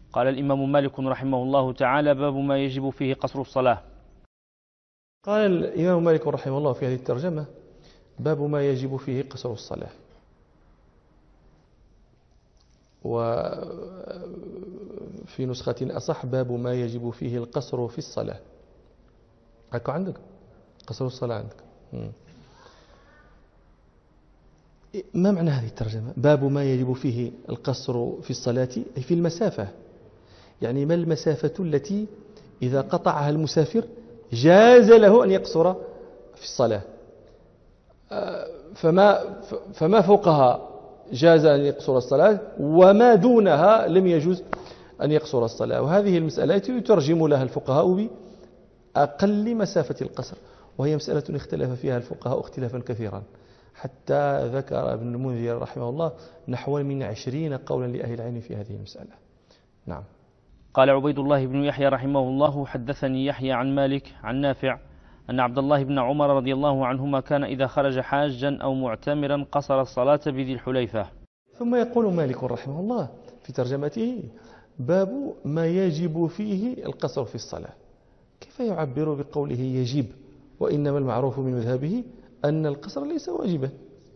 قال الإمام مالك رحمه الله تعالى: باب ما يجب فيه قصر الصلاة. قال الإمام مالك رحمه الله في هذه الترجمة: باب ما يجب فيه قصر الصلاة. وفي نسخة أصح: باب ما يجب فيه القصر في الصلاة. هكا عندك قصر الصلاة عندك. ما معنى هذه الترجمة؟ باب ما يجب فيه القصر في الصلاة، أي في المسافة. يعني ما المسافة التي إذا قطعها المسافر جاز له أن يقصر في الصلاة، فما فوقها جاز أن يقصر الصلاة، وما دونها لم يجوز أن يقصر الصلاة. وهذه المسألة يترجم لها الفقهاء بأقل مسافة القصر، وهي مسألة اختلف فيها الفقهاء اختلافا كثيرا، حتى ذكر ابن المنذر رحمه الله نحو من 20 قولا لأهل العلم في هذه المسألة. نعم. قال عبيد الله بن يحيى رحمه الله: حدثني يحيى عن مالك عن نافع أن عبد الله بن عمر رضي الله عنهما كان إذا خرج حاجا أو معتمرا قصر الصلاة بذي الحليفة. ثم يقول مالك رحمه الله في ترجمته: باب ما يجب فيه القصر في الصلاة. كيف يعبر بقوله يجب وإنما المعروف من مذهبه أن القصر ليس واجبا؟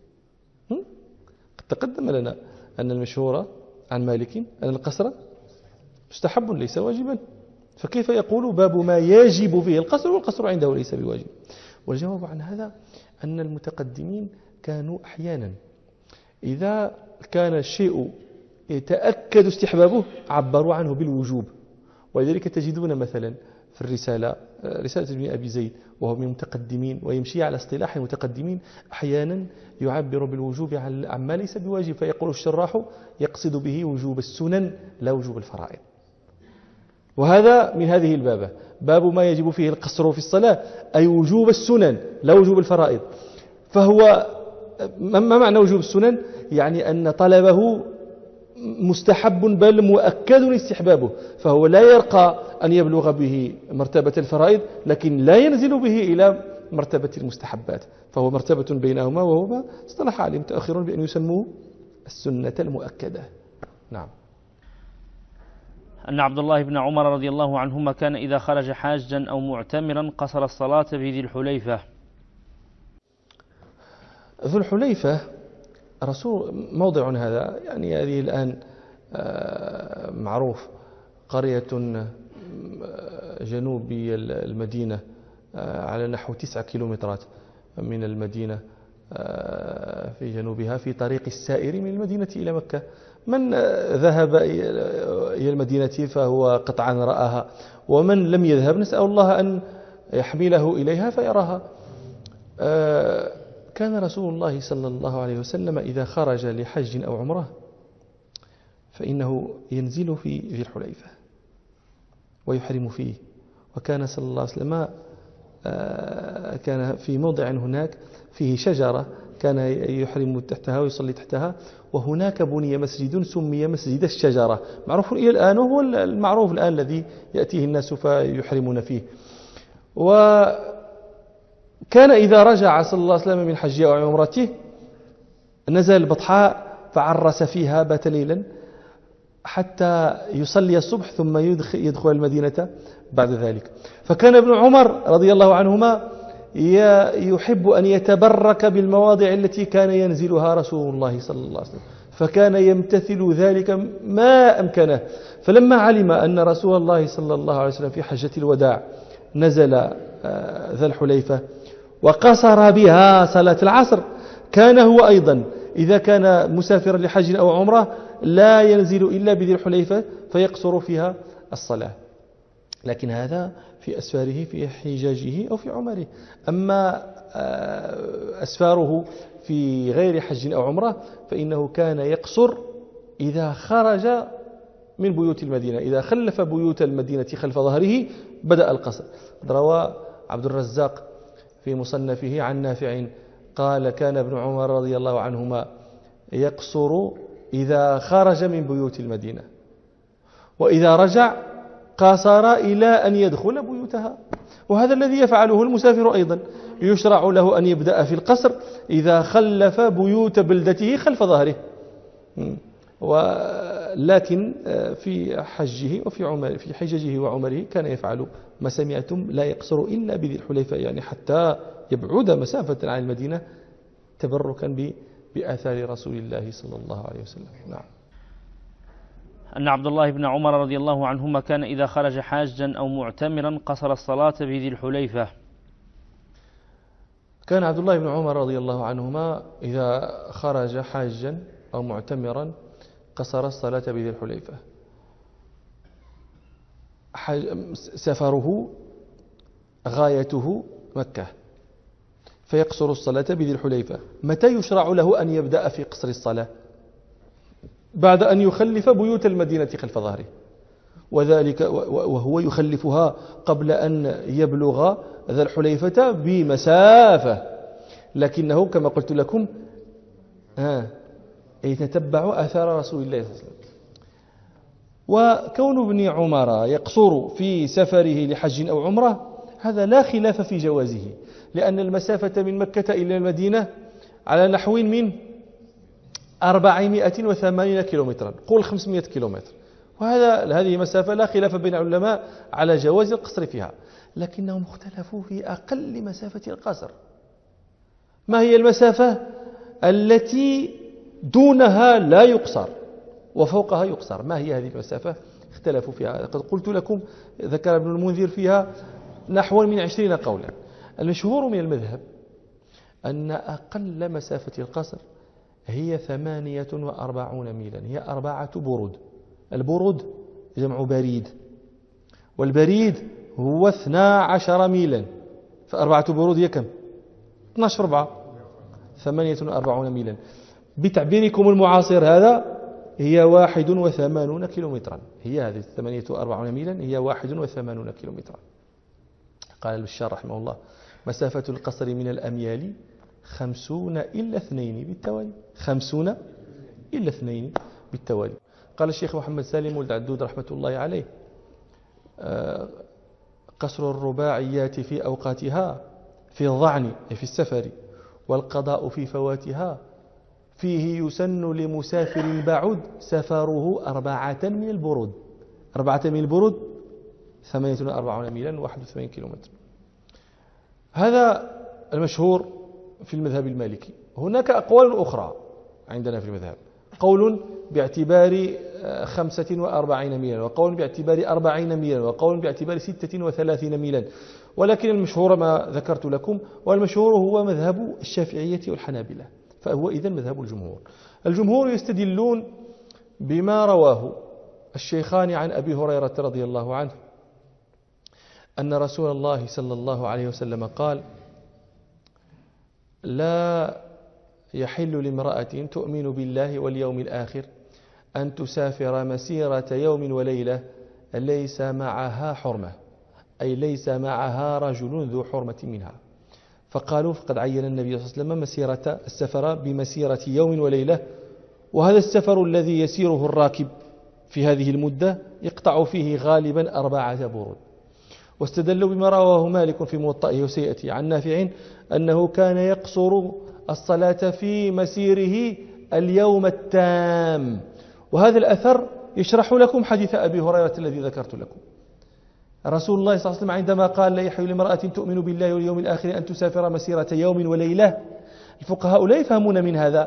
قد تقدم لنا أن المشهور عن مالك أن القصر مستحب ليس واجبا، فكيف يقول باب ما يجب فيه القصر والقصر عنده ليس بواجب؟ والجواب عن هذا أن المتقدمين كانوا أحيانا إذا كان الشيء يتأكد استحبابه عبروا عنه بالوجوب. ولذلك تجدون مثلا في رسالة ابن أبي زيد وهو من المتقدمين ويمشي على اصطلاح المتقدمين أحيانا يعبر بالوجوب عما ليس بواجب، فيقول الشراح يقصد به وجوب السنن لا وجوب الفرائض. وهذا من هذه البابة: باب ما يجب فيه القصر في الصلاة، أي وجوب السنن لا وجوب الفرائض. فهو ما معنى وجوب السنن؟ يعني أن طلبه مستحب بل مؤكد استحبابه، فهو لا يرقى أن يبلغ به مرتبة الفرائض، لكن لا ينزل به إلى مرتبة المستحبات، فهو مرتبة بينهما، وهو ما اصطلح عليه متأخرون بأن يسموه السنة المؤكدة. نعم. أن عبد الله بن عمر رضي الله عنهما كان إذا خرج حاجا أو معتمرا قصر الصلاة بذي الحليفة. ذو الحليفة موضع هذا، يعني هذه الآن معروف، قرية جنوبي المدينة على نحو 9 كيلومترات من المدينة في جنوبها، في طريق السائر من المدينة إلى مكة. من ذهب إلى المدينة فهو قطعا رآها، ومن لم يذهب نسأل الله أن يحمله إليها فيراها. كان رسول الله صلى الله عليه وسلم إذا خرج لحج أو عمره فإنه ينزل في ذي الحليفة ويحرم فيه. وكان صلى الله عليه وسلم كان في موضع هناك فيه شجرة كان يحرم تحتها ويصلي تحتها، وهناك بني مسجد سمي مسجد الشجرة، معروف إلى الآن، وهو المعروف الآن الذي يأتيه الناس فيحرمون فيه. وكان إذا رجع صلى الله عليه وسلم من حجه أو عمرته نزل البطحاء فعرس فيها، بات ليلا حتى يصلي الصبح ثم يدخل المدينة بعد ذلك. فكان ابن عمر رضي الله عنهما يحب أن يتبرك بالمواضع التي كان ينزلها رسول الله صلى الله عليه وسلم، فكان يمتثل ذلك ما أمكنه. فلما علم أن رسول الله صلى الله عليه وسلم في حجة الوداع نزل ذا الحليفة وقصر بها صلاة العصر، كان هو أيضا إذا كان مسافرا لحج أو عمره لا ينزل إلا بذي الحليفة فيقصر فيها الصلاة. لكن هذا في أسفاره في حجاجه أو في عمره. أما أسفاره في غير حج أو عمره فإنه كان يقصر إذا خرج من بيوت المدينة، إذا خلف بيوت المدينة خلف ظهره بدأ القصر. روى عبد الرزاق في مصنفه عن نافع قال: كان ابن عمر رضي الله عنهما يقصر إذا خرج من بيوت المدينة، وإذا رجع قاصر إلى أن يدخل بيوتها. وهذا الذي يفعله المسافر أيضا، يشرع له أن يبدأ في القصر إذا خلف بيوت بلدته خلف ظهره. لكن في حجه وفي عمره في حججه وعمره كان يفعل ما سمعتم، لا يقصر إلا بذي الحليفة، يعني حتى يبعد مسافة عن المدينة تبركا بآثار رسول الله صلى الله عليه وسلم. نعم. أن عبد الله بن عمر رضي الله عنهما كان إذا خرج حاجا أو معتمرا قصر الصلاة بذي الحليفة. كان عبد الله بن عمر رضي الله عنهما إذا خرج حاجا أو معتمرا قصر الصلاة بذي الحليفة. سفره غايته مكة فيقصر الصلاة بذي الحليفة. متى يشرع له أن يبدأ في قصر الصلاة؟ بعد أن يخلف بيوت المدينة خلف ظهره، وذلك وهو يخلفها قبل أن يبلغ ذا الحليفة بمسافة، لكنه كما قلت لكم يتتبع آثار رسول الله صلى الله عليه وسلم. وكون ابن عمر يقصر في سفره لحج أو عمرة هذا لا خلاف في جوازه، لأن المسافة من مكة إلى المدينة على نحو من 480 كيلومترا، قول 500 كيلومتر، هذه مسافة لا خلاف بين العلماء على جواز القصر فيها، لكنهم اختلفوا في أقل مسافة القصر. ما هي المسافة التي دونها لا يقصر وفوقها يقصر؟ ما هي هذه المسافة؟ اختلفوا فيها. قد قلت لكم ذكر ابن المنذر فيها نحو من 20 قولا. المشهور من المذهب أن أقل مسافة القصر هي 48 ميلا، هي 4 برود. البرود جمع بريد، والبريد هو 12 ميلا، ف4 برود هي كم؟ 12 4 48 ميلا. بتعبيركم المعاصر هذا هي 81 كيلومترا، هي هذه 48 ميلا هي 81 كيلومترا. قال البشار رحمه الله: مسافة القصر من الأميال 50 إلا 2 بالتوالي، 50 إلا 2 بالتوالي. قال الشيخ محمد سالم ولد عدود رحمة الله عليه: قصر الرباعيات في أوقاتها في الظعن في السفر، والقضاء في فواتها، فيه يسن لمسافر بعد سفره 4 من البرود. 4 من البرود 48 ميلا 81 كيلومتر. هذا المشهور في المذهب المالكي. هناك أقوال أخرى عندنا في المذهب، قول باعتبار 45 ميلا، وقول باعتبار 40 ميلا، وقول باعتبار 36 ميلا، ولكن المشهور ما ذكرت لكم، والمشهور هو مذهب الشافعية والحنابلة، فهو إذن مذهب الجمهور. الجمهور يستدلون بما رواه الشيخان عن أبي هريرة رضي الله عنه أن رسول الله صلى الله عليه وسلم قال: لا يحل لامرأة تؤمن بالله واليوم الآخر أن تسافر مسيرة يوم وليلة ليس معها حرمة، أي ليس معها رجل ذو حرمة منها. فقالوا: فقد عين النبي صلى الله عليه وسلم مسيرة السفر بمسيرة يوم وليلة، وهذا السفر الذي يسيره الراكب في هذه المدة يقطع فيه غالبا 4 برود. واستدلوا بما رواه مالك في موطئه وسيأتي عن نافع أنه كان يقصر الصلاة في مسيره اليوم التام. وهذا الأثر يشرح لكم حديث أبي هريرة الذي ذكرت لكم. رسول الله صلى الله عليه وسلم عندما قال: لا يحل لامرأة تؤمن بالله واليوم الآخر أن تسافر مسيرة يوم وليلة، الفقهاء لا يفهمون من هذا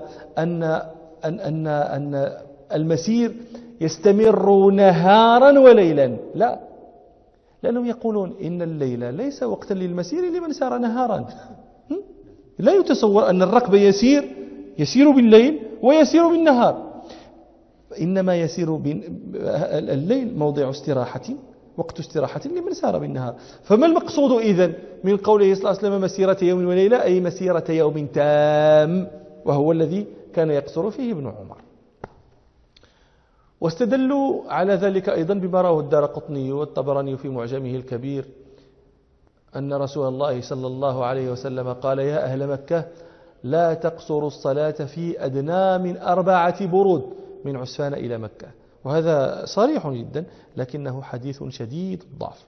أن المسير يستمر نهارا وليلا، لا، لأنهم يقولون إن الليل ليس وقتا للمسير لمن سار نهارا. لا يتصور أن الركب يسير بالليل ويسير بالنهار، إنما يسير الليل موضع استراحة، وقت استراحة لمن سار بالنهار. فما المقصود إذن من قوله صلى الله عليه وسلم مسيرة يوم وليلة؟ أي مسيرة يوم تام، وهو الذي كان يقصر فيه ابن عمر. واستدلوا على ذلك أيضا بما رواه الدارقطني والطبراني في معجمه الكبير أن رسول الله صلى الله عليه وسلم قال: يا أهل مكة لا تقصروا الصلاة في أدنى من 4 برود من عسفان إلى مكة. وهذا صريح جدا، لكنه حديث شديد الضعف.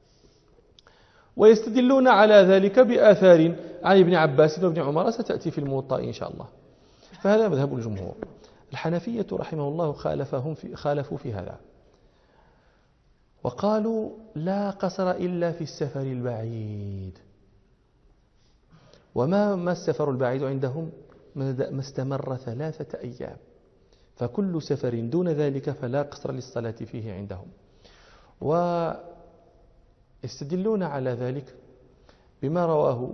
ويستدلون على ذلك بآثار عن ابن عباس وابن عمر ستأتي في الموطأ إن شاء الله. فهذا مذهب الجمهور. الحنفية رحمه الله خالفوا في هذا، وقالوا لا قصر إلا في السفر البعيد. وما السفر البعيد عندهم؟ ما استمر 3 أيام، فكل سفر دون ذلك فلا قصر للصلاة فيه عندهم. ويستدلون على ذلك بما رواه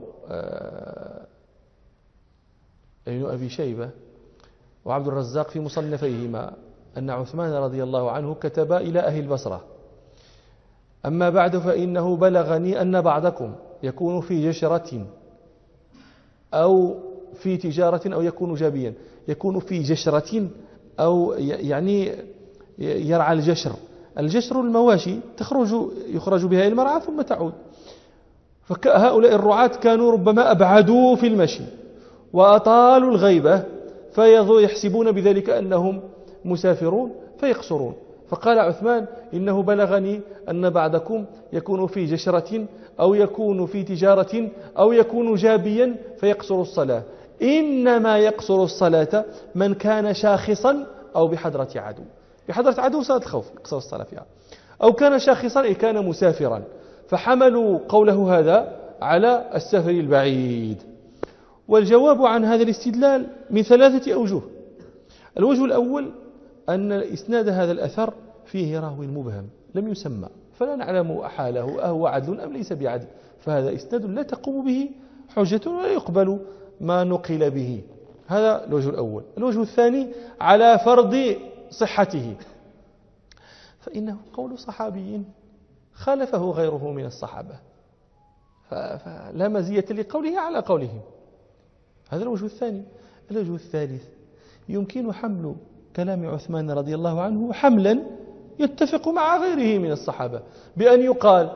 ابن أبي شيبة وعبد الرزاق في مصنفيهما أن عثمان رضي الله عنه كتب إلى أهل البصرة: أما بعد فإنه بلغني أن بعضكم يكون في جشرة أو في تجارة أو يكون جابيا. يكون في جشرة أو يعني يرعى الجشر. الجشر المواشي يخرج بها إلى المرعى ثم تعود. فهؤلاء الرعاة كانوا ربما أبعدوا في المشي وأطالوا الغيبة، فيحسبون بذلك أنهم مسافرون فيقصرون. فقال عثمان: إنه بلغني أن بعضكم يكون في جشرة أو يكون في تجارة أو يكون جابيا فيقصر الصلاة. إنما يقصر الصلاة من كان شاخصا أو بحضرة عدو. بحضرة عدو صلاة الخوف يقصر الصلاة فيها، أو كان شاخصا أي كان مسافرا، فحملوا قوله هذا على السفر البعيد. والجواب عن هذا الاستدلال من 3 أوجه. الوجه الأول أن إسناد هذا الأثر فيه راو مبهم لم يسمى، فلا نعلم حاله أهو عدل أم ليس بعدل، فهذا إسناد لا تقوم به حجة ولا يقبل ما نقل به. هذا الوجه الأول. الوجه الثاني على فرض صحته، فإنه قول صحابي خالفه غيره من الصحابة، فلا مزية لقوله على قولهم. هذا الوجه الثاني. الوجه الثالث: يمكن حمل كلام عثمان رضي الله عنه حملا يتفق مع غيره من الصحابة، بأن يقال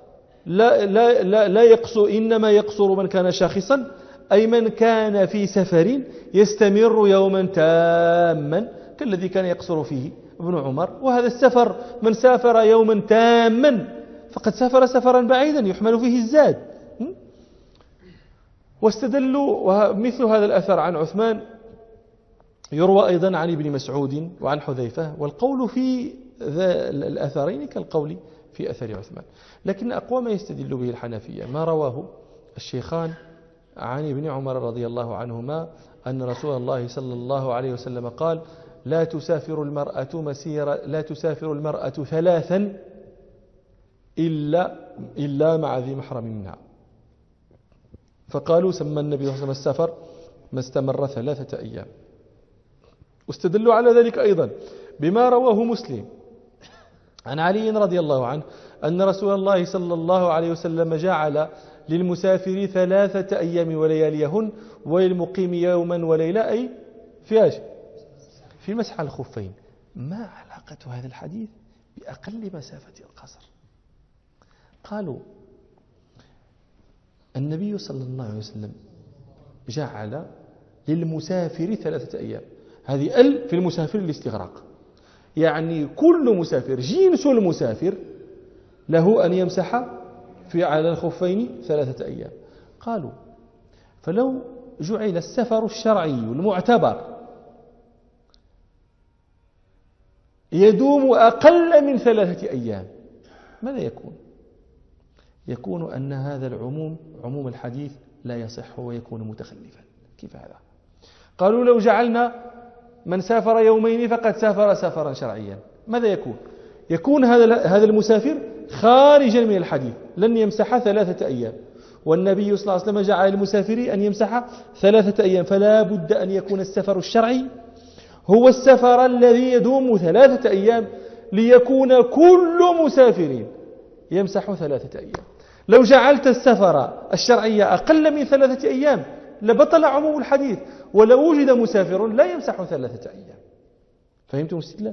لا يقصر، إنما يقصر من كان شاخصا، أي من كان في سفر يستمر يوما تاما كالذي كان يقصر فيه ابن عمر. وهذا السفر من سافر يوما تاما فقد سافر سفرا بعيدا يحمل فيه الزاد. واستدلوا، ومثل هذا الأثر عن عثمان يروى أيضا عن ابن مسعود وعن حذيفة، والقول في الأثرين كالقول في أثر عثمان. لكن أقوى ما يستدل به الحنفية ما رواه الشيخان عن ابن عمر رضي الله عنهما أن رسول الله صلى الله عليه وسلم قال: لا تسافر المرأة 3 إلا مع ذي محرم منها. فقالوا سمى النبي صلى الله عليه وسلم السفر ما استمر 3 أيام. واستدلوا على ذلك أيضا بما رواه مسلم عن علي رضي الله عنه أن رسول الله صلى الله عليه وسلم جعل للمسافر 3 أيام ولياليهن وللمقيم يوما وليلة، أي في مسح الخفين. ما علاقة هذا الحديث بأقل مسافة القصر؟ قالوا النبي صلى الله عليه وسلم جعل للمسافر 3 أيام. هذه في المسافر الاستغراق، يعني كل مسافر، جنس المسافر له أن يمسح على الخفين 3 أيام. قالوا فلو جعل السفر الشرعي المعتبر يدوم أقل من 3 أيام ماذا يكون؟ يكون أن هذا عموم الحديث لا يصح ويكون متخلفا. كيف هذا؟ قالوا لو جعلنا من سافر يومين فقد سافر سفرا شرعيا ماذا يكون؟ يكون هذا المسافر خارجا من الحديث، لن يمسح 3 أيام، والنبي صلى الله عليه وسلم جعل المسافر أن يمسح 3 أيام، فلا بد أن يكون السفر الشرعي هو السفر الذي يدوم 3 أيام ليكون كل مسافر يمسح 3 أيام. لو جعلت السفر الشرعي أقل من 3 أيام لبطل عموم الحديث، ولو وجد مسافر لا يمسح 3 أيام. فهمتم الاستدلال؟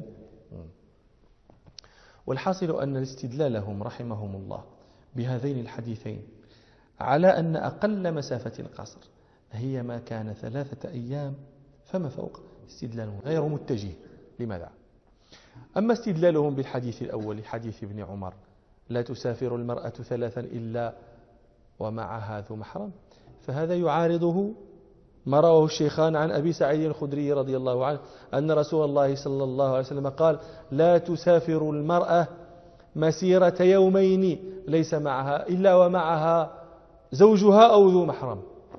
والحاصل أن الاستدلالهم رحمهم الله بهذين الحديثين على أن أقل مسافة القصر هي ما كان 3 أيام فما فوق، استدلالهم غير متجه. لماذا؟ أما استدلالهم بالحديث الأول حديث ابن عمر لا تسافر المرأة 3 إلا ومعها ذو محرم، فهذا يعارضه ما رواه الشيخان عن أبي سعيد الخدري رضي الله عنه أن رسول الله صلى الله عليه وسلم قال: لا تسافر المرأة مسيرة يومين ليس معها إلا ومعها زوجها أو ذو محرم.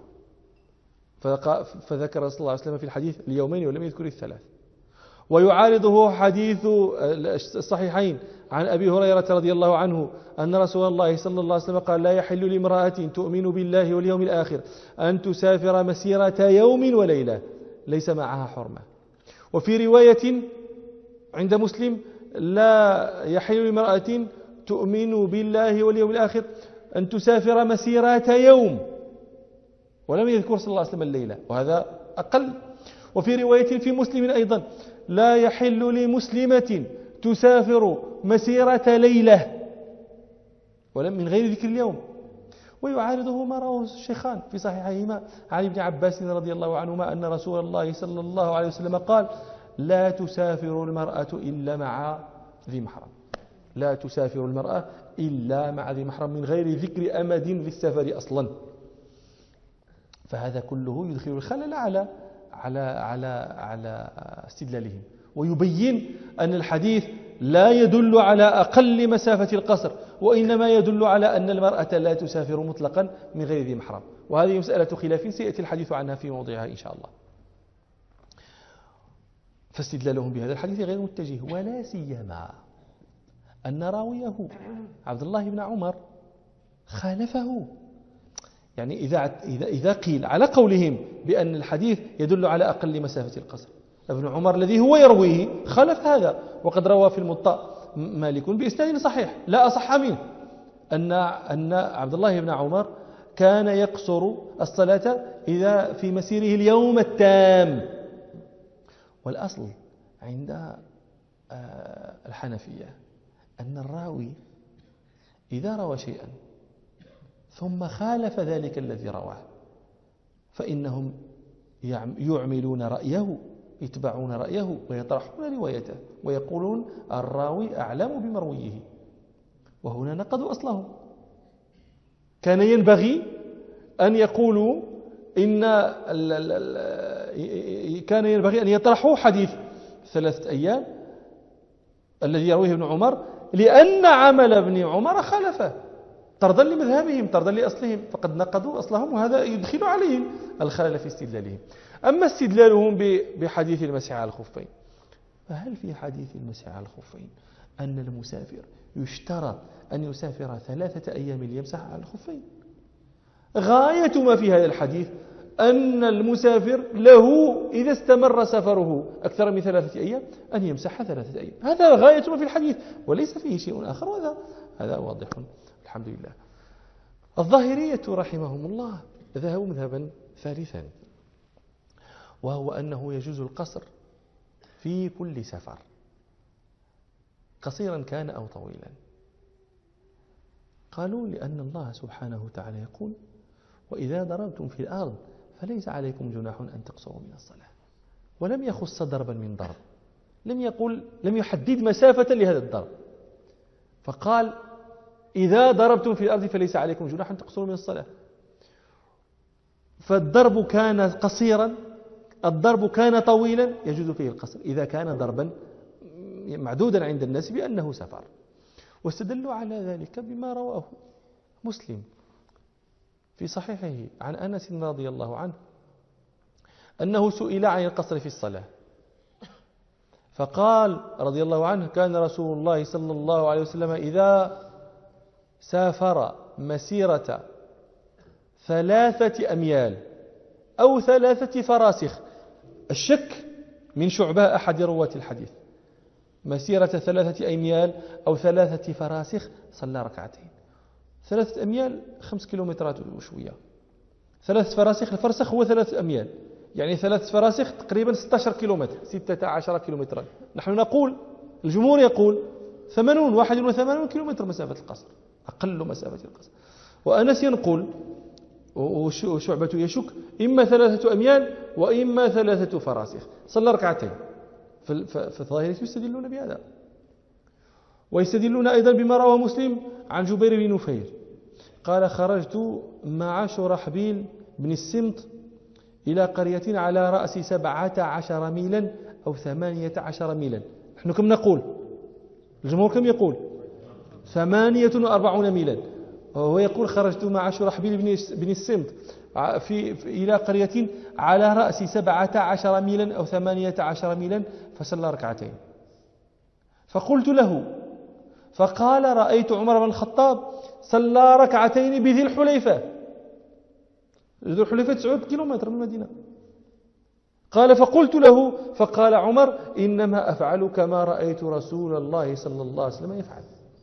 فذكر صلى الله عليه وسلم في الحديث اليومين ولم يذكر الثلاث. ويعارضه حديث الصحيحين عن أبي هريرة رضي الله عنه أن رسول الله صلى الله عليه وسلم قال: لا يحل لامرأة تؤمن بالله واليوم الآخر أن تسافر مسيرة يوم وليلة ليس معها حرمة. وفي رواية عند مسلم: لا يحل لامرأة تؤمن بالله واليوم الآخر أن تسافر مسيرة يوم، ولم يذكر صلى الله عليه وسلم الليلة، وهذا أقل. وفي رواية في مسلم أيضا: لا يحل لمسلمة تسافر مسيرة ليلة، ولم من غير ذكر اليوم. ويعارضه ما رواه الشيخان في صحيحيهما عن ابن عباس رضي الله عنهما أن رسول الله صلى الله عليه وسلم قال: لا تسافر المرأة إلا مع ذي محرم. لا تسافر المرأة إلا مع ذي محرم، من غير ذكر أمد للسفر أصلا. فهذا كله يدخل الخلل على استدلالهم، ويبين أن الحديث لا يدل على أقل مسافة القصر، وإنما يدل على أن المرأة لا تسافر مطلقا من غير ذي محرم. وهذه مسألة خلاف سيأتي الحديث عنها في موضعها إن شاء الله. فاستدلالهم بهذا الحديث غير متجه، ولا سيما أن راويه عبد الله بن عمر خالفه. يعني إذا قيل على قولهم بأن الحديث يدل على أقل مسافة القصر، ابن عمر الذي هو يرويه خالف هذا، وقد روى في الموطأ مالك بإسناد صحيح لا أصح منه أن عبد الله بن عمر كان يقصر الصلاة إذا في مسيره اليوم التام. والأصل عند الحنفية أن الراوي إذا روى شيئا ثم خالف ذلك الذي رواه فإنهم يعملون رأيه، يتبعون رأيه ويطرحون روايته ويقولون الراوي أعلم بمرويه. وهنا نقضوا أصلهم. كان ينبغي أن يقولوا كان ينبغي أن يطرحوا حديث 3 أيام الذي يرويه ابن عمر، لأن عمل ابن عمر خالفه طردا لمذهبهم، طردا لأصلهم، فقد نقضوا أصلهم، وهذا يدخل عليهم الخلل في استدلالهم. أما استدلالهم بحديث المسح على الخفين، فهل في حديث المسح على الخفين أن المسافر يشترط أن يسافر 3 أيام ليمسح على الخفين؟ غاية ما في هذا الحديث أن المسافر له إذا استمر سفره أكثر من 3 أيام أن يمسح 3 أيام. هذا غاية ما في الحديث وليس فيه شيء آخر، وهذا واضح الحمد لله. الظاهرية رحمهم الله ذهبوا مذهبا ثالثا، وهو أنه يجوز القصر في كل سفر قصيرا كان أو طويلا. قالوا لأن الله سبحانه وتعالى يقول: وإذا ضربتم في الأرض فليس عليكم جناح أن تقصروا من الصلاة، ولم يخص ضربا من ضرب، لم يحدد مسافة لهذا الضرب، فقال: إذا ضربتم في الأرض فليس عليكم جناح أن تقصروا من الصلاة. فالضرب كان قصيرا، الضرب كان طويلا، يجوز فيه القصر إذا كان ضربا معدودا عند الناس بأنه سفر. واستدلوا على ذلك بما رواه مسلم في صحيحه عن أنس رضي الله عنه أنه سئل عن القصر في الصلاة، فقال رضي الله عنه: كان رسول الله صلى الله عليه وسلم إذا سافر مسيرة 3 أميال أو 3 فراسخ، الشك من شعبة أحد رواة الحديث، مسيرة 3 أميال أو 3 فراسخ صلى 2 ركعتين. 3 أميال 5 كيلومترات وشوية، 3 فراسخ، الفرسخ هو 3 أميال، يعني 3 فراسخ تقريبا 16 كيلومتر، 16 كيلومترا. نحن نقول، الجمهور يقول 81 كيلومتر مسافة القصر، أقل مسافة القصر. وأنس ينقل وشعبة يشك إما 3 أميال وإما 3 فراسخ، صلى 2 ركعتين. فالظاهرة يستدلون بهذا، ويستدلون أيضا بما رواه مسلم عن جبير بن نفير قال: خرجت مع شرحبيل بن السمط إلى قرية على رأس 17 ميلا أو 18 ميلا. نحن كم نقول؟ الجمهور كم يقول؟ 48 ميلا. وهو يقول خرجت مع شرحبيل بن السمط إلى قرية على رأس 17 ميلا أو 18 ميلا فصلى ركعتين. فقلت له فقال رأيت عمر بن الخطاب صلى ركعتين بذي الحليفة. ذي الحليفة 9 كيلومتر من المدينة. قال فقلت له فقال عمر إنما أفعل كما رأيت رسول الله صلى الله عليه وسلم يفعل.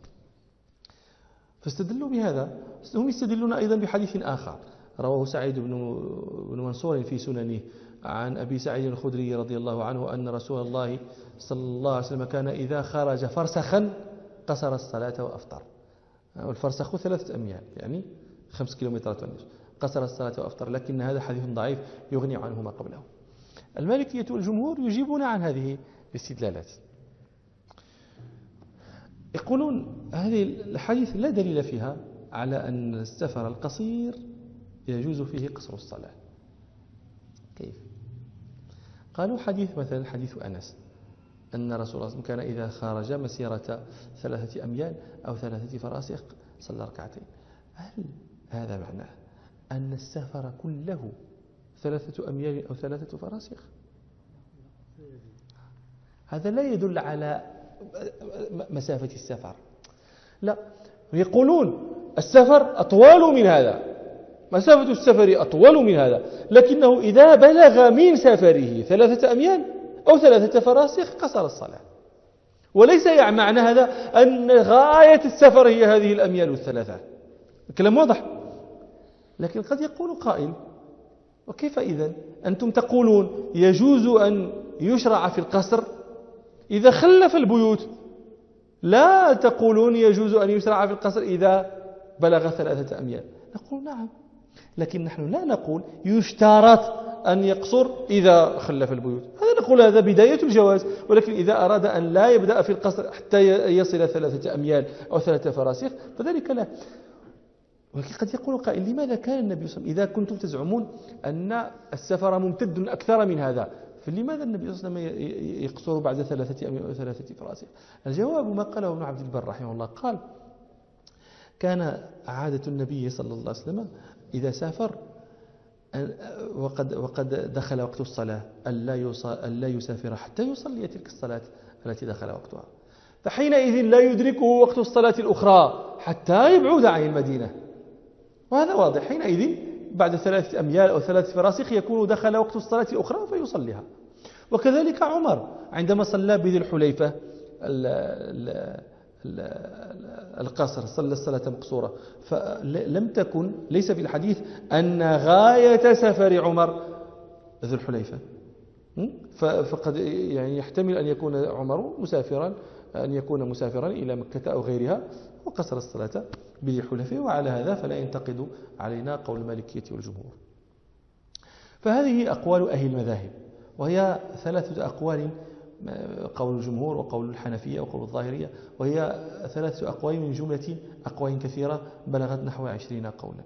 فاستدلوا بهذا. هم يستدلون أيضا بحديث آخر رواه سعيد بن منصور في سننه عن أبي سعيد الخدري رضي الله عنه أن رسول الله صلى الله عليه وسلم كان إذا خرج فرسخا قصر الصلاة وأفطر. والفرسخ 3 أميال يعني 5 كيلومترات ونصف. قصر الصلاة وأفطر، لكن هذا حديث ضعيف يغني عنه ما قبله. المالكية والجمهور يجيبون عن هذه الاستدلالات، يقولون هذه الحديث لا دليل فيها على أن السفر القصير يجوز فيه قصر الصلاة. كيف؟ قالوا حديث مثلا حديث أنس أن رسول الله صلى الله عليه وسلم كان إذا خرج مسيرة 3 أميال أو 3 فراسخ صلى ركعتين. هل هذا معناه أن السفر كله 3 أميال أو 3 فراسخ؟ هذا لا يدل على مسافة السفر، لا، يقولون السفر أطول من هذا، مسافة السفر أطول من هذا، لكنه إذا بلغ من سفره 3 أميال أو 3 فراسخ قصر الصلاة. وليس يعني معنى هذا أن غاية السفر هي هذه الأميال ال3. الكلام واضح. لكن قد يقول قائل وكيف إذن أنتم تقولون يجوز أن يشرع في القصر إذا خلف البيوت، لا تقولون يجوز أن يشرع في القصر إذا بلغ 3 أميال. نقول نعم، لكن نحن لا نقول يشترط أن يقصر إذا خلف البيوت، هذا نقول هذا بداية الجواز. ولكن إذا أراد أن لا يبدأ في القصر حتى يصل 3 أميال أو 3 فراسخ فذلك لا. ولكن قد يقول قائل لماذا كان النبي صلى الله عليه وسلم إذا كنتم تزعمون أن السفر ممتد أكثر من هذا فلماذا النبي صلى الله عليه وسلم يقصر بعد 3 أميال أو 3 فراسخ؟ الجواب ما قاله ابن عبد البر رحمه الله، قال كان عادة النبي صلى الله عليه وسلم إذا سافر وقد دخل وقت الصلاة ألا يسافر حتى يصلي تلك الصلاة التي دخل وقتها، فحينئذ لا يدركه وقت الصلاة الأخرى حتى يبعد عن المدينة. وهذا واضح، حينئذ بعد 3 أميال أو 3 فراسخ يكون دخل وقت الصلاة الأخرى فيصليها. وكذلك عمر عندما صلى بذي الحليفة القصر، صلى الصلاة مقصورة، فلم تكن، ليس في الحديث أن غاية سفر عمر ذو الحليفة، فقد يعني يحتمل أن يكون عمر مسافرا، أن يكون مسافرا إلى مكة أو غيرها وقصر الصلاة بذي الحليفة. وعلى هذا فلا ينتقد علينا قول المالكية والجمهور. فهذه أقوال أهل المذاهب، وهي 3 أقوال، قول الجمهور وقول الحنفية وقول الظاهرية، وهي 3 أقوال من جملة أقوال كثيرة بلغت نحو 20 قولا.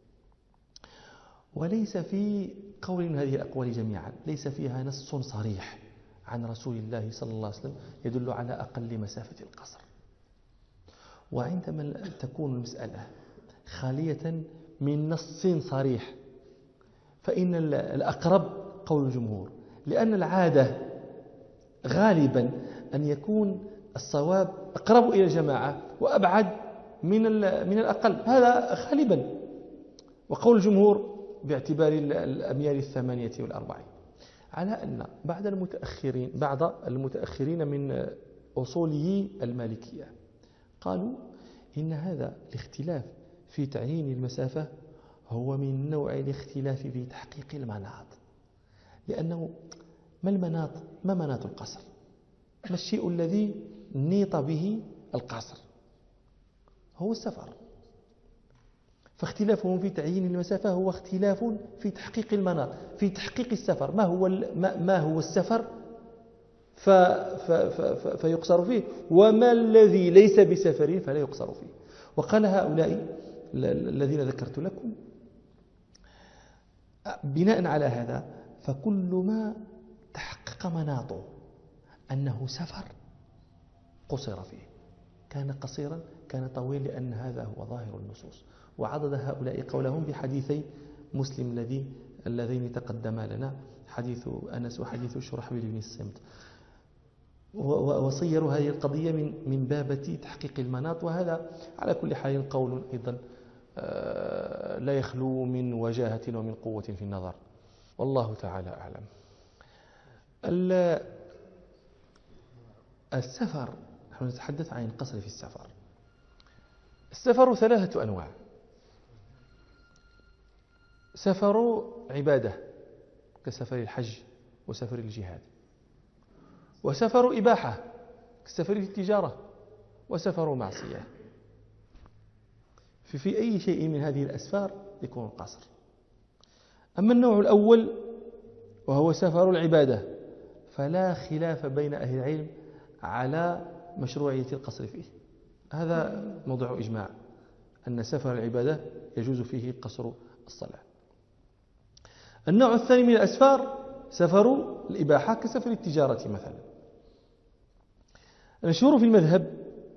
وليس في قول من هذه الأقوال جميعا ليس فيها نص صريح عن رسول الله صلى الله عليه وسلم يدل على أقل مسافة القصر. وعندما تكون المسألة خالية من نص صريح فإن الأقرب قول الجمهور، لأن العادة غالبا أن يكون الصواب أقرب إلى الجماعة وأبعد من الأقل، هذا غالبا. وقول الجمهور باعتبار الأميال 48 على أن بعض المتأخرين من أصولي المالكية قالوا إن هذا الاختلاف في تعيين المسافة هو من نوع الاختلاف في تحقيق المناط، لأنه ما مناط القصر؟ ما الشيء الذي نيط به القصر؟ هو السفر. فاختلافهم في تعيين المسافة هو اختلاف في تحقيق المناط، في تحقيق السفر، ما هو السفر فيقصر فيه، وما الذي ليس بسفر فلا يقصر فيه. وقال هؤلاء الذين ذكرت لكم بناء على هذا فكل ما تحقق مناطه أنه سفر قصر فيه، كان قصيرا كان طويل، لأن هذا هو ظاهر النصوص. وعضد هؤلاء قولهم بحديثي مسلم اللذين تقدما لنا، حديث أنس وحديث شرحبيل بن الصمت، وصيروا هذه القضية من بابة تحقيق المناط. وهذا على كل حال قول أيضا لا يخلو من وجاهة ومن قوة في النظر، والله تعالى أعلم. السفر، نحن نتحدث عن القصر في السفر. السفر 3 أنواع: سفر عبادة كسفر الحج وسفر الجهاد، وسفر إباحة كسفر التجارة، وسفر معصية. في أي شيء من هذه الأسفار يكون القصر. أما النوع الأول وهو سفر العبادة فلا خلاف بين أهل العلم على مشروعية القصر فيه، هذا موضوع إجماع أن سفر العبادة يجوز فيه قصر الصلاة. النوع الثاني من الأسفار سفر الإباحة كسفر التجارة مثلا. المشهور في المذهب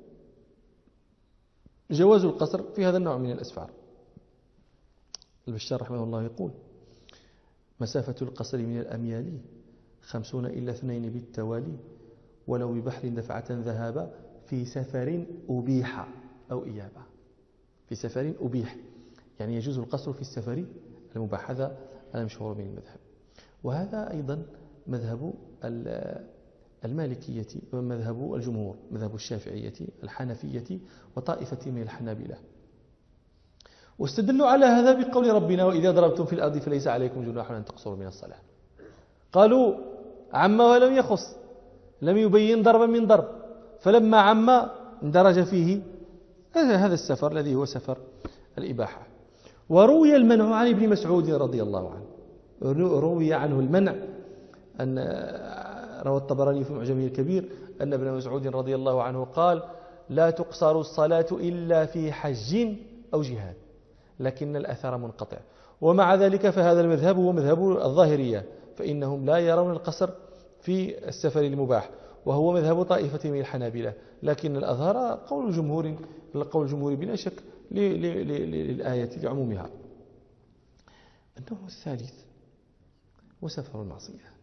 جواز القصر في هذا النوع من الأسفار. البشار رحمه الله يقول: مسافة القصر من الأميال 50 إلى 2 بالتوالي، ولو ببحر دفعة ذهابا، في سفر أبيح أو إيابة. في سفر أبيح يعني يجوز القصر في السفر المباح، هذا مشهور من المذهب. وهذا أيضا مذهب المالكية ومذهب الجمهور، مذهب الشافعية الحنفية وطائفة من الحنابلة. واستدلوا على هذا بقول ربنا: وإذا ضربتم في الأرض فليس عليكم جناح أن تقصروا من الصلاة. قالوا عم ولم يخص، لم يبين ضربا من ضرب، فلما عم اندرج فيه هذا السفر الذي هو سفر الإباحة. وروي المنع عن ابن مسعود رضي الله عنه، روي عنه المنع، أن روى الطبراني في معجمه الكبير أن ابن مسعود رضي الله عنه قال: لا تقصر الصلاة إلا في حج أو جهاد، لكن الأثر منقطع. ومع ذلك فهذا المذهب هو مذهب الظاهرية، فإنهم لا يرون القصر في السفر المباح، وهو مذهب طائفة من الحنابلة، لكن الأظهر قول الجمهور بلا شك للآية لعمومها. النوع الثالث وسفر المعصية،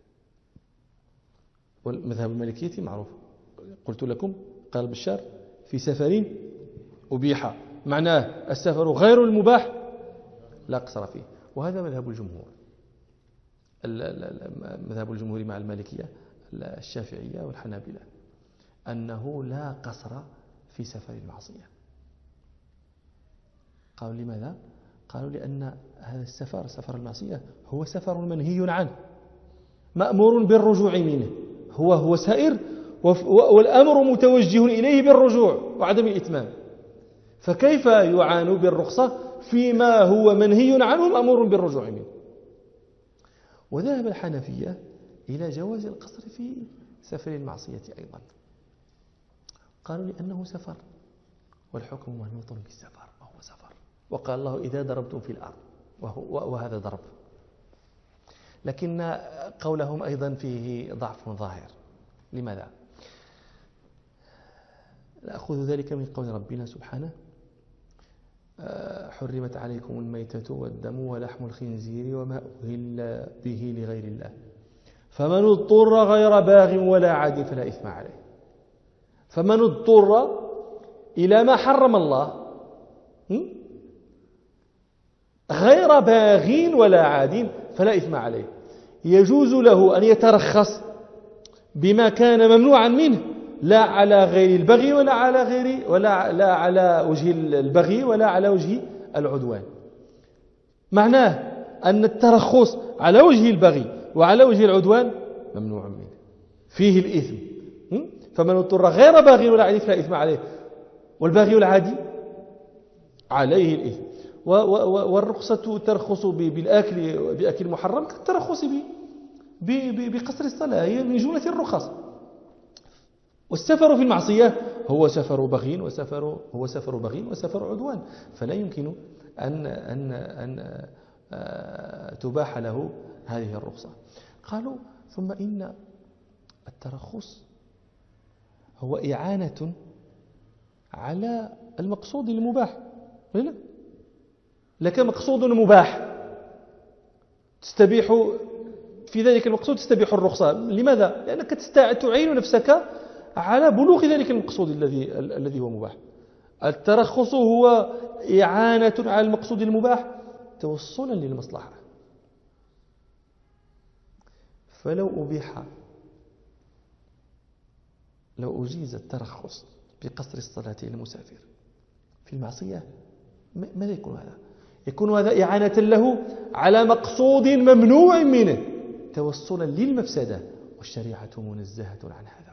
والمذهب المالكية معروف، قلت لكم قال البشار: في سفر أبيح، معناه السفر غير المباح لا قصر فيه. وهذا مذهب الجمهور، مذهب الجمهور مع المالكية الشافعية والحنابلة، أنه لا قصر في سفر المعصية. قالوا لماذا؟ قالوا لأن هذا السفر، سفر المعصية، هو سفر منهي عنه مأمور بالرجوع منه، هو سائر والأمر متوجه إليه بالرجوع وعدم الإتمام، فكيف يعان بالرخصة فيما هو منهي عنه مأمور بالرجوع منه؟ وذهب الحنفية إلى جواز القصر في سفر المعصية أيضا، قالوا لأنه سفر والحكم منوط بالسفر وهو سفر، وقال الله: إذا ضربتم في الأرض، وهذا ضرب. لكن قولهم أيضا فيه ضعف ظاهر. لماذا؟ نأخذ ذلك من قول ربنا سبحانه: حرمت عليكم الميتة والدم ولحم الخنزير وما أهل به لغير الله، فمن اضطر غير باغ ولا عاد فلا إثم عليه. فمن اضطر إلى ما حرم الله غير باغ ولا عاد فلا إثم عليه، يجوز له أن يترخص بما كان ممنوعا منه، لا على غير البغي لا على وجه البغي ولا على وجه العدوان. معناه أن الترخص على وجه البغي وعلى وجه العدوان ممنوع منه، فيه الإثم. فمن اضطر غير باغي ولا عادي فلا إثم عليه، والباغي والعادي عليه الإثم. والرخصة ترخص بأكل محرم كالترخص بقصر الصلاة، هي من جملة الرخص. والسفر في المعصية هو سفر بغي وسفر عدوان، فلا يمكن أن تباح له هذه الرخصة. قالوا ثم إن الترخص هو إعانة على المقصود المباح. لا، لك مقصود مباح تستبيح في ذلك المقصود، تستبيح الرخصة. لماذا؟ لأنك تعين نفسك على بلوغ ذلك المقصود الذي هو مباح. الترخص هو إعانة على المقصود المباح توصلا للمصلحة. فلو لو أجيز الترخص بقصر الصلاة للمسافر في المعصية، ماذا يكون هذا؟ يكون هذا إعانة له على مقصود ممنوع منه توصلا للمفسدة، والشريعة منزهة عن هذا.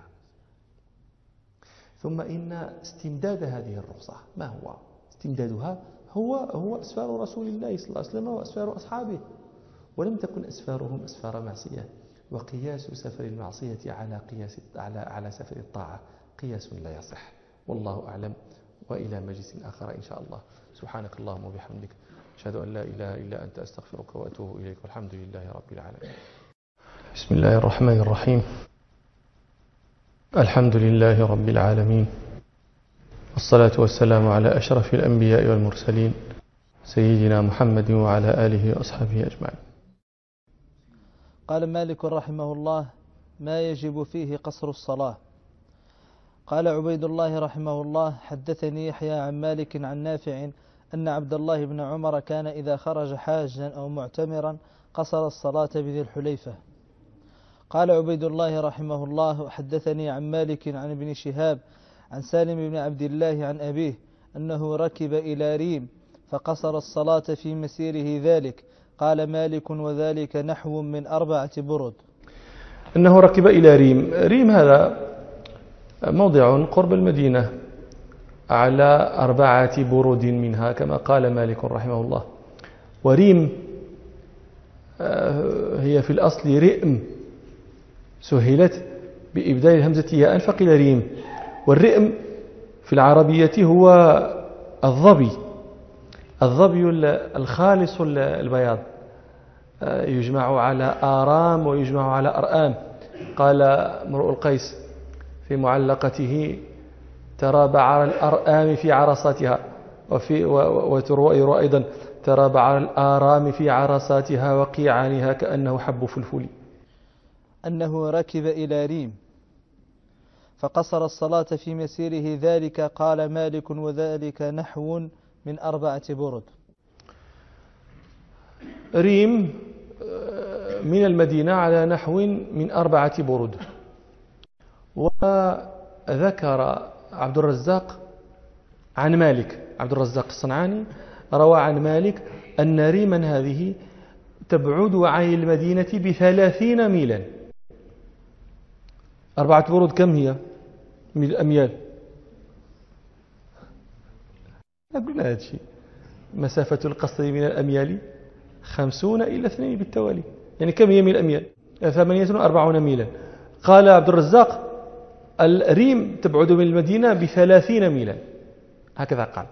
ثم إن استمداد هذه الرخصة ما هو؟ استمدادها هو أسفار رسول الله صلى الله عليه وسلم وأسفار أصحابه، ولم تكن أسفارهم أسفار معصية. وقياس سفر المعصية على سفر الطاعة قياس لا يصح. والله أعلم، وإلى مجلس آخر إن شاء الله. سبحانك اللهم وبحمدك، أشهد أن لا إله إلا أنت، أستغفرك وأتوب إليك، والحمد لله رب العالمين. بسم الله الرحمن الرحيم. الحمد لله رب العالمين، والصلاة والسلام على أشرف الأنبياء والمرسلين سيدنا محمد وعلى آله وأصحابه أجمعين. قال مالك رحمه الله: ما يجب فيه قصر الصلاة. قال عبيد الله رحمه الله: حدثني يحيى عن مالك عن نافع أن عبد الله بن عمر كان إذا خرج حاجا أو معتمرا قصر الصلاة بذي الحليفة. قال عبيد الله رحمه الله: حدثني عن مالك عن ابن شهاب عن سالم بن عبد الله عن أبيه أنه ركب إلى ريم فقصر الصلاة في مسيره ذلك. قال مالك: وذلك نحو من 4 برد. أنه ركب إلى ريم. ريم هذا موضع قرب المدينة على 4 برد منها كما قال مالك رحمه الله. وريم هي في الأصل رئم، سهلت بإبدال الهمزة ياء فقيل ريم. والرئم في العربية هو الظبي الخالص البياض، يجمع على آرام ويجمع على أرآم. قال امرؤ القيس في معلقته: ترى بعر الأرآم في عرصاتها، ويروى أيضا: ترى بعر الآرام في عرصاتها وقيعانها كأنه حب فلفل. أنه ركب إلى ريم فقصر الصلاة في مسيره ذلك. قال مالك: وذلك نحو من 4 برد. ريم من المدينة على نحو من 4 برد. وذكر عبد الرزاق عن مالك، عبد الرزاق الصنعاني روى عن مالك أن ريما هذه تبعد عن المدينة ب30 ميلا. 4 برد كم هي من الأميال؟ قلنا هذا الشيء. مسافة القصر من الأميال 50 إلى 2 بالتوالي، يعني كم هي من الأميال؟ 48 ميلا. قال عبد الرزاق: الريم تبعد من المدينة ب30 ميلا، هكذا قال.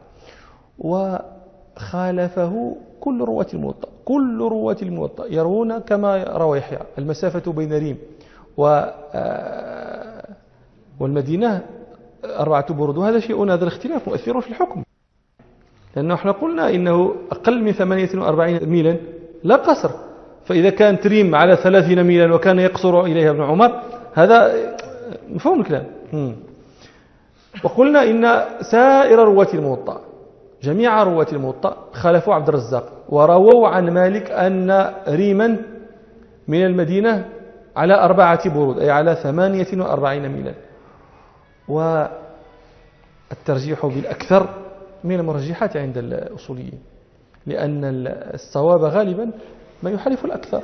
وخالفه كل رواة الموطأ يرون كما روى يحيى. المسافة بين ريم والمدينة 4 برد، وهذا شيء، هذا الاختلاف مؤثر في الحكم، لأنه احنا قلنا إنه أقل من 48 ميلا لا قصر. فإذا كانت ريم على 30 ميلا وكان يقصر إليها ابن عمر، هذا مفهوم الكلام. وقلنا إن سائر رواة الموطأ، جميع رواة الموطأ، خالفوا عبد الرزاق ورووا عن مالك أن ريما من المدينة على 4 برود، أي على 48 ميلا. والترجيح بالأكثر من المرجحات عند الأصوليين، لأن الصواب غالبا ما يحالف الأكثر.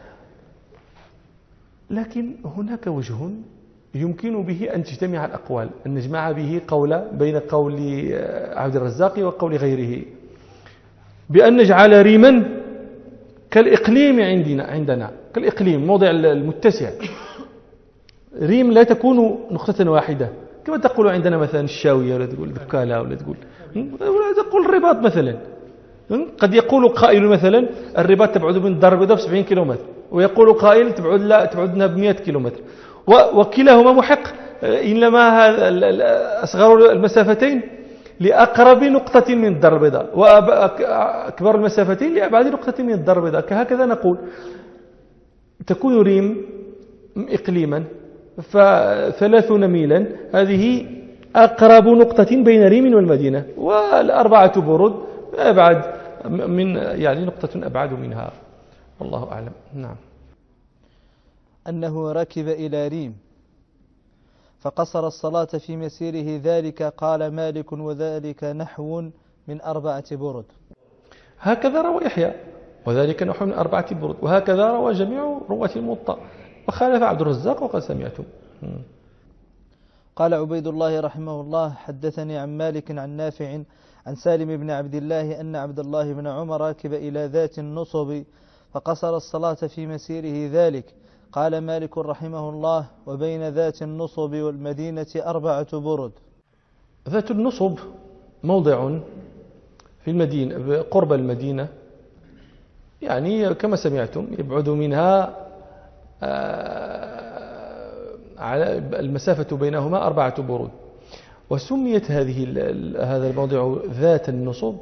لكن هناك وجه يمكن به أن تجتمع الأقوال، أن نجمع به بين قول عبد الرزاق وقول غيره، بأن نجعل ريما كالإقليم عندنا كالإقليم، موضع المتسع. ريم لا تكون نقطة واحدة كما تقول عندنا مثلا الشاوية، ولا تقول دكالة، ولا تقول الرباط مثلا. قد يقول قائل مثلا الرباط تبعد من الدار البيضاء ب 70 كيلومتر، ويقول قائل تبعدنا ب 100 كيلومتر، وكلاهما محق، إنما أصغر المسافتين لأقرب نقطة من الدار البيضاء، وأكبر المسافتين لأبعد نقطة من الدار البيضاء. كهكذا نقول تكون ريم إقليما ف30 ميلا، هذه أقرب نقطة بين ريم والمدينة، والأربعة برود أبعد من يعني نقطة أبعد منها، والله أعلم. نعم. أنه ركب إلى ريم فقصر الصلاة في مسيره ذلك، قال مالك وذلك نحو من 4 برد. هكذا روى يحيى وذلك نحو من 4 برد، وهكذا روى جميع رواة الموطأ، وخالف عبد الرزاق وقد سمعتم. قال عبيد الله رحمه الله حدثني عن مالك عن نافع عن سالم بن عبد الله أن عبد الله بن عمر ركب إلى ذات النصب فقصر الصلاة في مسيره ذلك، قال مالك رحمه الله وبين ذات النصب والمدينة 4 برد. ذات النصب موضع في المدينة قرب المدينة، يعني كما سمعتم يبعد منها على المسافة بينهما 4 برود. وسميت هذا الموضع ذات النصب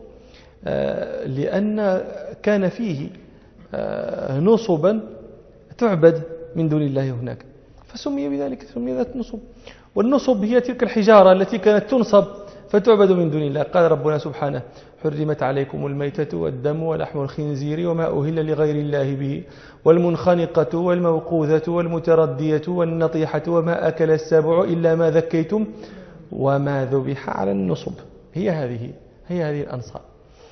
لأن كان فيه نصبا تعبد من دون الله هناك، فسمي بذلك، سمي ذات النصب. والنصب هي تلك الحجارة التي كانت تنصب فتعبد من دون الله. قال ربنا سبحانه حرمت عليكم الميتة والدم ولحم الخنزير وما أهل لغير الله به والمنخنقة والموقوذة والمتردية والنطيحة وما أكل السبع إلا ما ذكيتم وما ذبح على النصب. هي هذه الأنصاب،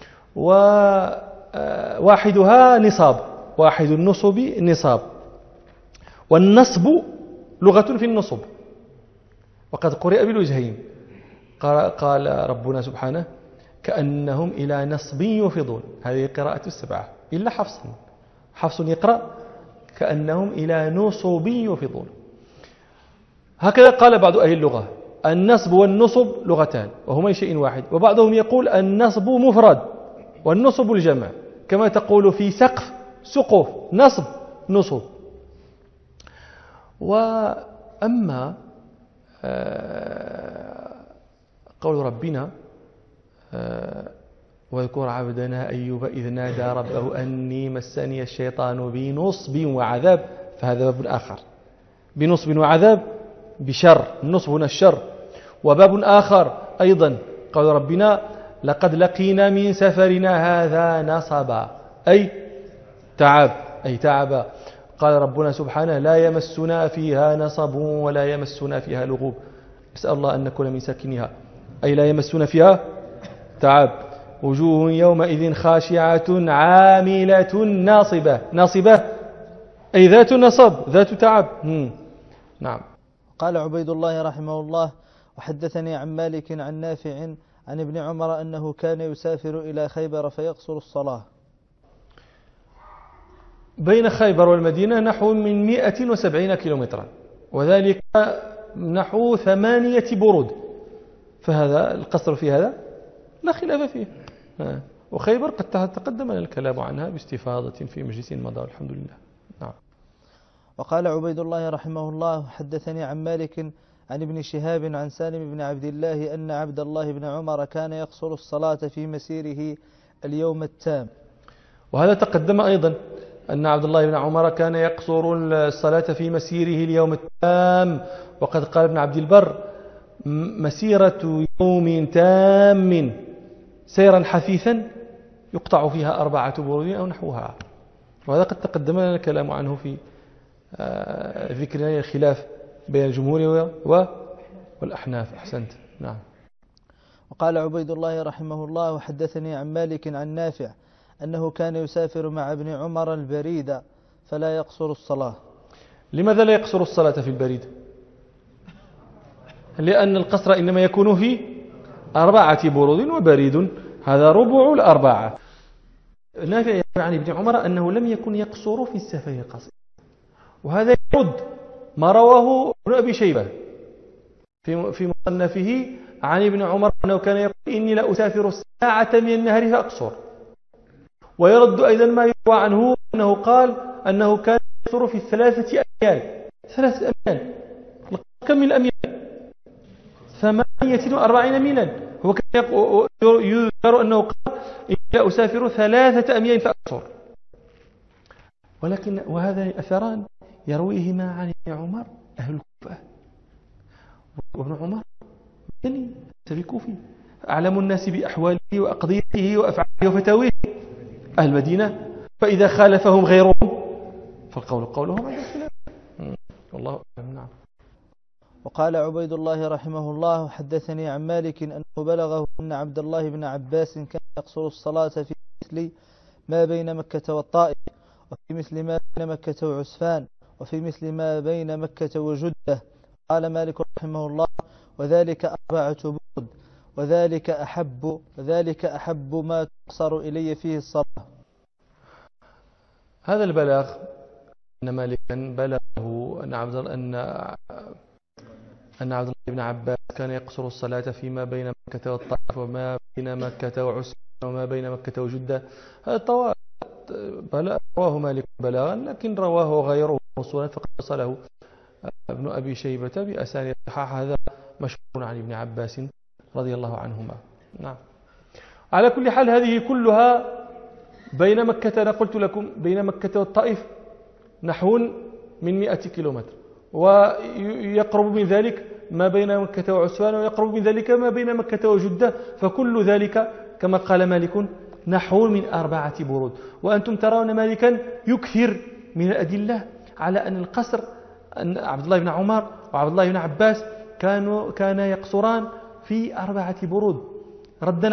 وواحدها نصاب، واحد النصب نصاب. والنصب لغة في النصب، وقد قرئ بالوجهين. قال ربنا سبحانه كأنهم إلى نصب يوفضون، هذه قراءة السبعة إلا حفص يقرأ كأنهم إلى نصب يوفضون. هكذا قال بعض أهل اللغة النصب والنصب لغتان وهما شيء واحد، وبعضهم يقول النصب مفرد والنصب الجمع، كما تقول في سقف سقوف، نصب نصب. وأما قول ربنا واذكر عبدنا أيوب إذ نادى ربه أني مسني الشيطان بنصب وعذاب، فهذا باب آخر، بنصب وعذاب بشر، النصب هنا الشر. وباب آخر أيضا قول ربنا لقد لقينا من سفرنا هذا نصبا، أي تعب. قال ربنا سبحانه لا يمسنا فيها نصب ولا يمسنا فيها لغوب، نسأل الله أن نكون من ساكنها، أي لا يمسنا فيها تعب. وجوه يومئذ خاشعة عاملة ناصبة أي ذات نصب ذات تعب. نعم. قال عبيد الله رحمه الله وحدثني عن مالك عن نافع عن ابن عمر أنه كان يسافر إلى خيبر فيقصر الصلاة. بين خيبر والمدينة نحو من 170 كيلومترا، وذلك نحو 8 برود، فهذا القصر في هذا لا خلاف فيه. وخيبر قد تقدم لنا الكلام عنها باستفاضة في مجلس مضى الحمد لله. نعم. وقال عبيد الله رحمه الله حدثني عن مالك عن ابن شهاب عن سالم بن عبد الله أن عبد الله بن عمر كان يقصر الصلاة في مسيره اليوم التام. وهذا تقدم أيضا أن عبد الله بن عمر كان يقصر الصلاة في مسيره اليوم التام، وقد قال ابن عبد البر مسيرة يوم تام سيرا حثيثا يقطع فيها 4 برود أو نحوها. وهذا قد تقدم لنا الكلام عنه في ذكرنا الخلاف بين الجمهور والأحناف. أحسنت. نعم. وقال عبيد الله رحمه الله وحدثني عن مالك عن نافع أنه كان يسافر مع ابن عمر البريد فلا يقصر الصلاة. لماذا لا يقصر الصلاة في البريد؟ لأن القصر إنما يكون في 4 برود وبريد هذا ربع 4. نافع عن ابن عمر أنه لم يكن يقصر في السفر القصير، وهذا يرد ما رواه ابن أبي شيبة في مصنفه عن ابن عمر أنه كان يقول إني لا أسافر الساعة من النهر فأقصر، ويرد أيضا ما يروى عنه أنه قال أنه كان يقصر في 3 أميال. 3 أميال كم من الأميال؟ 48 ميلا. هو كان يذكر أنه قال إني أسافر 3 أميال فأقصر. ولكن وهذا الأثران يرويهما عن ابن عمر أهل الكوفة، وابن عمر مدني بكوفي، أعلم الناس بأحواله وأقضيته وأفعاله وفتاويه أهل المدينة، فإذا خالفهم غيرهم فالقول قولهم عند الخلاف. والله أعلم. نعم. وقال عبيد الله رحمه الله: حدثني عن مالك أنه بلغه أن عبد الله بن عباس كان يقصر الصلاة في مثل ما بين مكة والطائف، وفي مثل ما بين مكة وعسفان، وفي مثل ما بين مكة وجدة. قال مالك رحمه الله: وذلك 4 برد، وذلك أحب ما تقصر إلي فيه الصلاة. هذا البلاغ أن مالكا بلغه أن عبد الله بن عباس كان يقصر الصلاة فيما بين مكة والطائف وما بين مكة وعسفان وما بين مكة وجدة. هذا رواه مالك بلاغا، لكن رواه غيره موصولا فقد وصله ابن أبي شيبة بأسانيد صحاح. هذا مشهور عن ابن عباس رضي الله عنهما. نعم. على كل حال هذه كلها بين مكة، أنا قلت لكم بين مكة والطائف نحو من 100 كيلومتر، ويقرب من ذلك ما بين مكة وعسفان، ويقرب من ذلك ما بين مكة وجدة، فكل ذلك كما قال مالك نحو من 4 برود. وأنتم ترون مالكا يكثر من الأدلة على أن القصر، أن عبد الله بن عمر وعبد الله بن عباس كان يقصران في 4 برود، ردا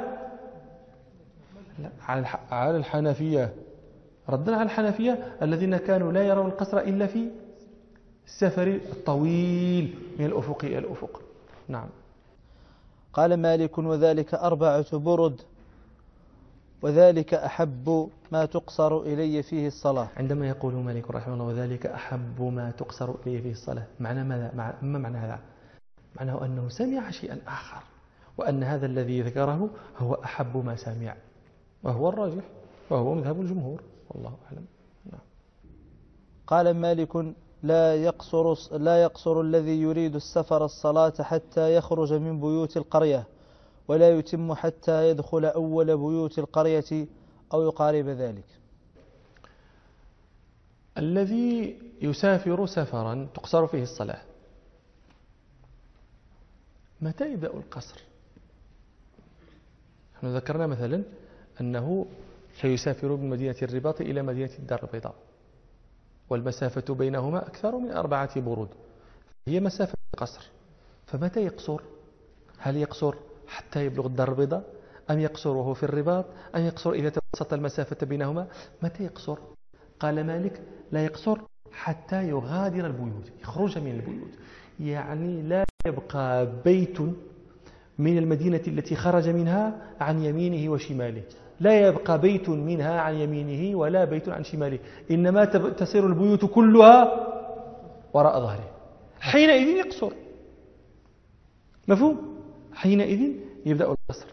على الحنفية، ردا على الحنفية الذين كانوا لا يرون القصر إلا في السفر الطويل من الأفق إلى الأفق. نعم. قال مالك: وذلك 4 برد، وذلك أحب ما تقصر إلي فيه الصلاة. عندما يقول مالك رحمه الله وذلك أحب ما تقصر إلي فيه الصلاة، معنى ماذا؟ ما معنى هذا؟ معناه أنه سمع شيئا آخر، وأن هذا الذي ذكره هو أحب ما سمع، وهو الراجح، وهو مذهب الجمهور، والله أعلم. نعم. قال مالك: لا يقصر الذي يريد السفر الصلاة حتى يخرج من بيوت القرية، ولا يتم حتى يدخل أول بيوت القرية أو يقارب ذلك. الذي يسافر سفرا تقصر فيه الصلاة، متى يبدأ القصر؟ نحن ذكرنا مثلا أنه سيسافر من مدينة الرباط إلى مدينة الدار البيضاء، والمسافة بينهما أكثر من 4 برود، هي مسافة قصر. فمتى يقصر؟ هل يقصر حتى يبلغ الدار البيضاء، أم يقصر وهو في الرباط، أم يقصر إذا توسط المسافة بينهما؟ متى يقصر؟ قال مالك: لا يقصر حتى يغادر البيوت، يخرج من البيوت، يعني لا يبقى بيت من المدينة التي خرج منها عن يمينه وشماله، لا يبقى بيت منها عن يمينه ولا بيت عن شماله، إنما تسير البيوت كلها وراء ظهره، حينئذ يقصر. مفهوم؟ حينئذ يبدأ القصر.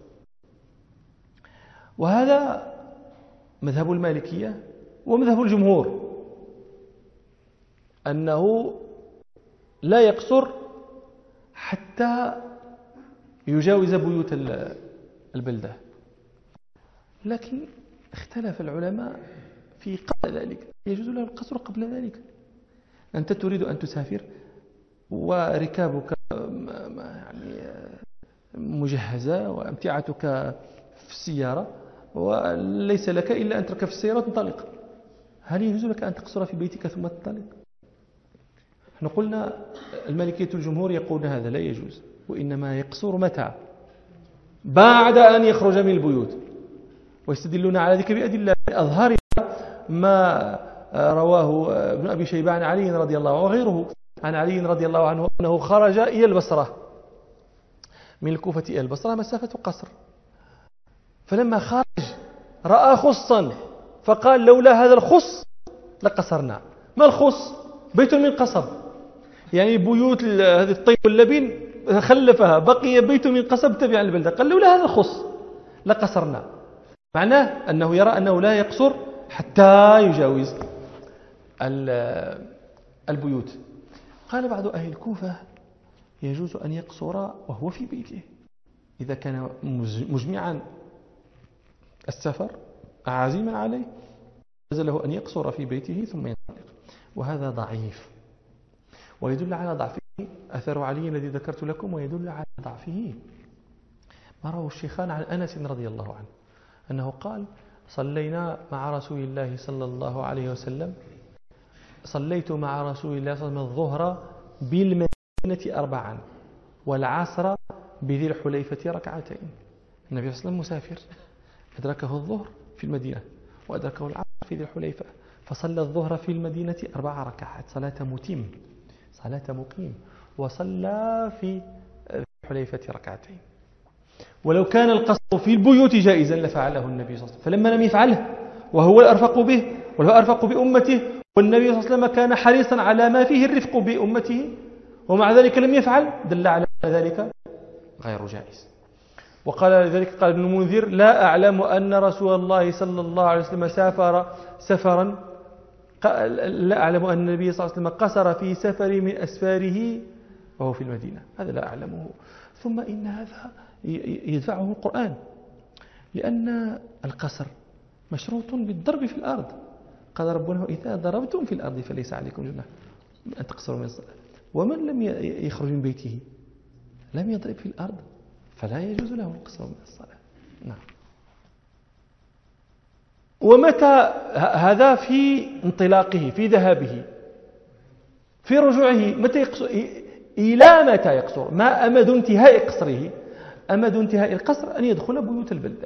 وهذا مذهب المالكية ومذهب الجمهور، أنه لا يقصر حتى يجاوز بيوت البلدة. لكن اختلف العلماء في قبل ذلك، يجوز له القصر قبل ذلك. أنت تريد أن تسافر وركابك يعني مجهزة وأمتعتك في السيارة، وليس لك إلا أن تركب في السيارة وتنطلق، هل يجوز لك أن تقصر في بيتك ثم تنطلق؟ نحن قلنا المالكية الجمهور يقول هذا لا يجوز، وإنما يقصر متى؟ بعد أن يخرج من البيوت، ويستدلون على ذلك بأدلة أظهرها ما رواه ابن أبي شيبة عن علي رضي الله عنه وغيره عن علي رضي الله عنه أنه خرج إلى البصرة، من الكوفة إلى البصرة مسافة قصر، فلما خرج رأى خصا فقال: لولا هذا الخص لقصرنا. ما الخص؟ بيت من قصب، يعني بيوت هذه الطين واللبن خلفها، بقي بيت من قصب تبع البلدة، قال: لولا هذا الخص لقصرنا. معناه أنه يرى أنه لا يقصر حتى يجاوز البيوت. قال بعض أهل الكوفة يجوز أن يقصر وهو في بيته إذا كان مجمعا السفر عازما عليه، جاز له أن يقصر في بيته ثم ينطلق، وهذا ضعيف ويدل على ضعفه أثر علي الذي ذكرت لكم، ويدل على ضعفه ما رواه الشيخان عن أنس رضي الله عنه أنه قال: صلينا مع رسول الله صلى الله عليه وسلم، صليت مع رسول الله صلى الله عليه وسلم الظهر بالمدينة 4 والعصر بذي الحليفة 2. النبي صلى الله عليه وسلم مسافر، أدركه الظهر في المدينة وأدركه العصر في ذي الحليفة، فصلى الظهر في المدينة 4 ركعات، صلاة متم، صلاة مقيم، وصلى في ذي الحليفة 2. ولو كان القصر في البيوت جائزا لفعله النبي صلى الله عليه وسلم، فلما لم يفعله وهو الأرفق به وهو أرفق بأمته، والنبي صلى الله عليه وسلم كان حريصا على ما فيه الرفق بأمته، ومع ذلك لم يفعل، دل على ذلك غير جائز. وقال لذلك قال ابن المنذر: لا أعلم أن رسول الله صلى الله عليه وسلم سافر سفرا، لا أعلم أن النبي صلى الله عليه وسلم قصر في سفر من أسفاره وهو في المدينة، هذا لا أعلمه. ثم إن هذا يدفعه القرآن، لأن القصر مشروط بالضرب في الأرض. قال ربنا: إذا ضربتم في الأرض فليس عليكم جناح أن تقصروا من الصلاة. ومن لم يخرج من بيته لم يضرب في الأرض فلا يجوز له القصر من الصلاة. نعم. ومتى هذا؟ في انطلاقه، في ذهابه، في رجوعه، متى يقصر؟ إلى متى يقصر؟ ما أمد انتهاء قصره؟ أمد انتهاء القصر أن يدخل بيوت البلدة،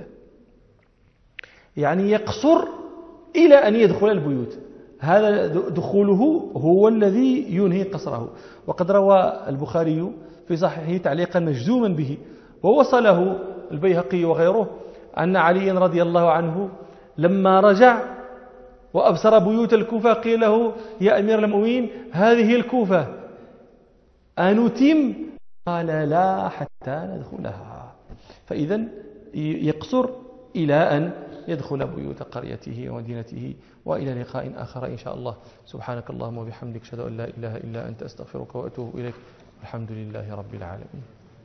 يعني يقصر إلى أن يدخل البيوت، هذا دخوله هو الذي ينهي قصره. وقد روى البخاري في صحيحه تعليقا مجزوما به، ووصله البيهقي وغيره، أن علي رضي الله عنه لما رجع وأبصر بيوت الكوفة قيل له: يا أمير المؤمنين هذه الكوفة أنتم؟ قال: لا حتى ندخلها. فإذا يقصر إلى أن يدخل بيوت قريته ومدينته. وإلى لقاء آخر إن شاء الله. سبحانك اللهم وبحمدك، أشهد أن لا إله إلا أنت، أستغفرك وأتوب إليك. الحمد لله رب العالمين.